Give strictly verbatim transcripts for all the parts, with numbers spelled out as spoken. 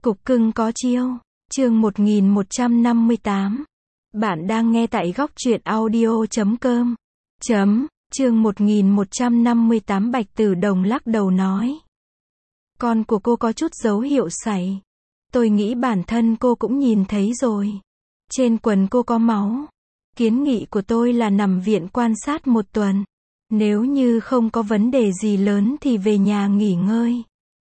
Cục cưng có chiêu. Chương một nghìn một trăm năm mươi tám. Bạn đang nghe tại góc truyện audio chấm com. Chấm, chương một nghìn một trăm năm mươi tám. Bạch Tử Đồng lắc đầu nói. Con của cô có chút dấu hiệu sảy. Tôi nghĩ bản thân cô cũng nhìn thấy rồi. Trên quần cô có máu. Kiến nghị của tôi là nằm viện quan sát một tuần. Nếu như không có vấn đề gì lớn thì về nhà nghỉ ngơi.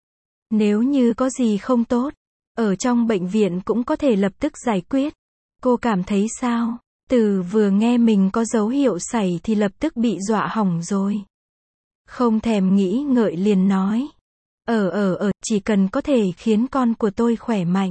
Nếu như có gì không tốt, ở trong bệnh viện cũng có thể lập tức giải quyết. Cô cảm thấy sao? Từ vừa nghe mình có dấu hiệu sảy thì lập tức bị dọa hỏng rồi. Không thèm nghĩ ngợi liền nói. Ờ ờ ờ, chỉ cần có thể khiến con của tôi khỏe mạnh.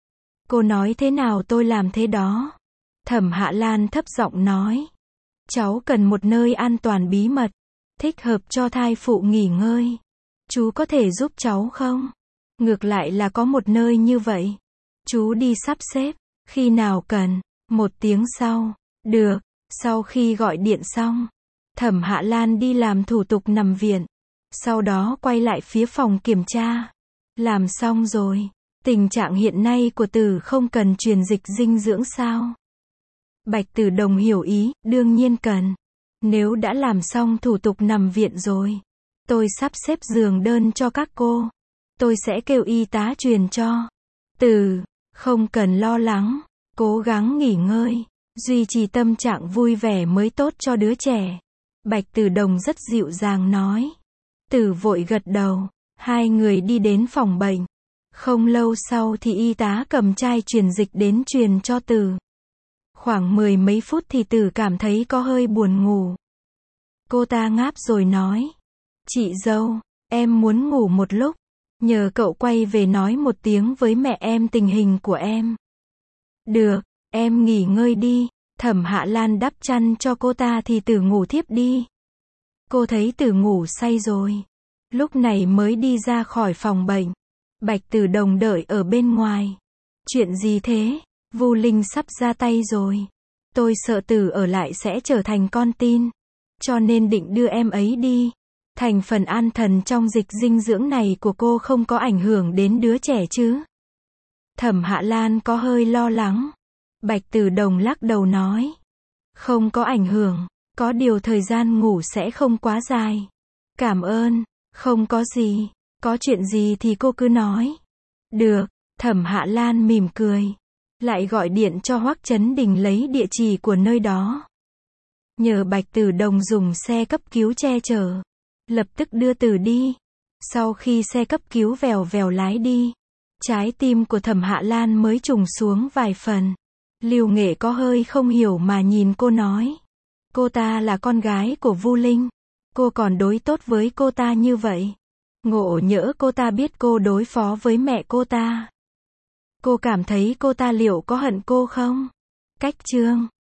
Cô nói thế nào tôi làm thế đó. Thẩm Hạ Lan thấp giọng nói. Cháu cần một nơi an toàn bí mật, thích hợp cho thai phụ nghỉ ngơi. Chú có thể giúp cháu không? Ngược lại là có một nơi như vậy. Chú đi sắp xếp, khi nào cần. Một tiếng sau. Được. Sau khi gọi điện xong, Thẩm Hạ Lan đi làm thủ tục nằm viện. Sau đó quay lại phía phòng kiểm tra. Làm xong rồi. Tình trạng hiện nay của Tử không cần truyền dịch dinh dưỡng sao? Bạch Tử Đồng hiểu ý, đương nhiên cần. Nếu đã làm xong thủ tục nằm viện rồi, tôi sắp xếp giường đơn cho các cô. Tôi sẽ kêu y tá truyền cho. Tử, không cần lo lắng, cố gắng nghỉ ngơi, duy trì tâm trạng vui vẻ mới tốt cho đứa trẻ. Bạch Tử Đồng rất dịu dàng nói. Tử vội gật đầu, hai người đi đến phòng bệnh. Không lâu sau thì y tá cầm chai truyền dịch đến truyền cho Tử. Khoảng mười mấy phút thì Tử cảm thấy có hơi buồn ngủ. Cô ta ngáp rồi nói. Chị dâu, em muốn ngủ một lúc. Nhờ cậu quay về nói một tiếng với mẹ em tình hình của em. Được, em nghỉ ngơi đi. Thẩm Hạ Lan đắp chăn cho cô ta thì Tử ngủ thiếp đi. Cô thấy Tử ngủ say rồi. Lúc này mới đi ra khỏi phòng bệnh. Bạch Tử Đồng đợi ở bên ngoài. Chuyện gì thế? Vu Linh sắp ra tay rồi. Tôi sợ Tử ở lại sẽ trở thành con tin. Cho nên định đưa em ấy đi. Thành phần an thần trong dịch dinh dưỡng này của cô không có ảnh hưởng đến đứa trẻ chứ? Thẩm Hạ Lan có hơi lo lắng. Bạch Tử Đồng lắc đầu nói. Không có ảnh hưởng. Có điều thời gian ngủ sẽ không quá dài. Cảm ơn. Không có gì. Có chuyện gì thì cô cứ nói. Được. Thẩm Hạ Lan mỉm cười. Lại gọi điện cho Hoắc Chấn Đình lấy địa chỉ của nơi đó. Nhờ Bạch Tử Đồng dùng xe cấp cứu che chở. Lập tức đưa Tử đi. Sau khi xe cấp cứu vèo vèo lái đi, trái tim của Thẩm Hạ Lan mới trùng xuống vài phần. Lưu Nghệ có hơi không hiểu mà nhìn cô nói. Cô ta là con gái của Vu Linh. Cô còn đối tốt với cô ta như vậy. Ngộ nhỡ cô ta biết cô đối phó với mẹ cô ta. Cô cảm thấy cô ta liệu có hận cô không? Cách chương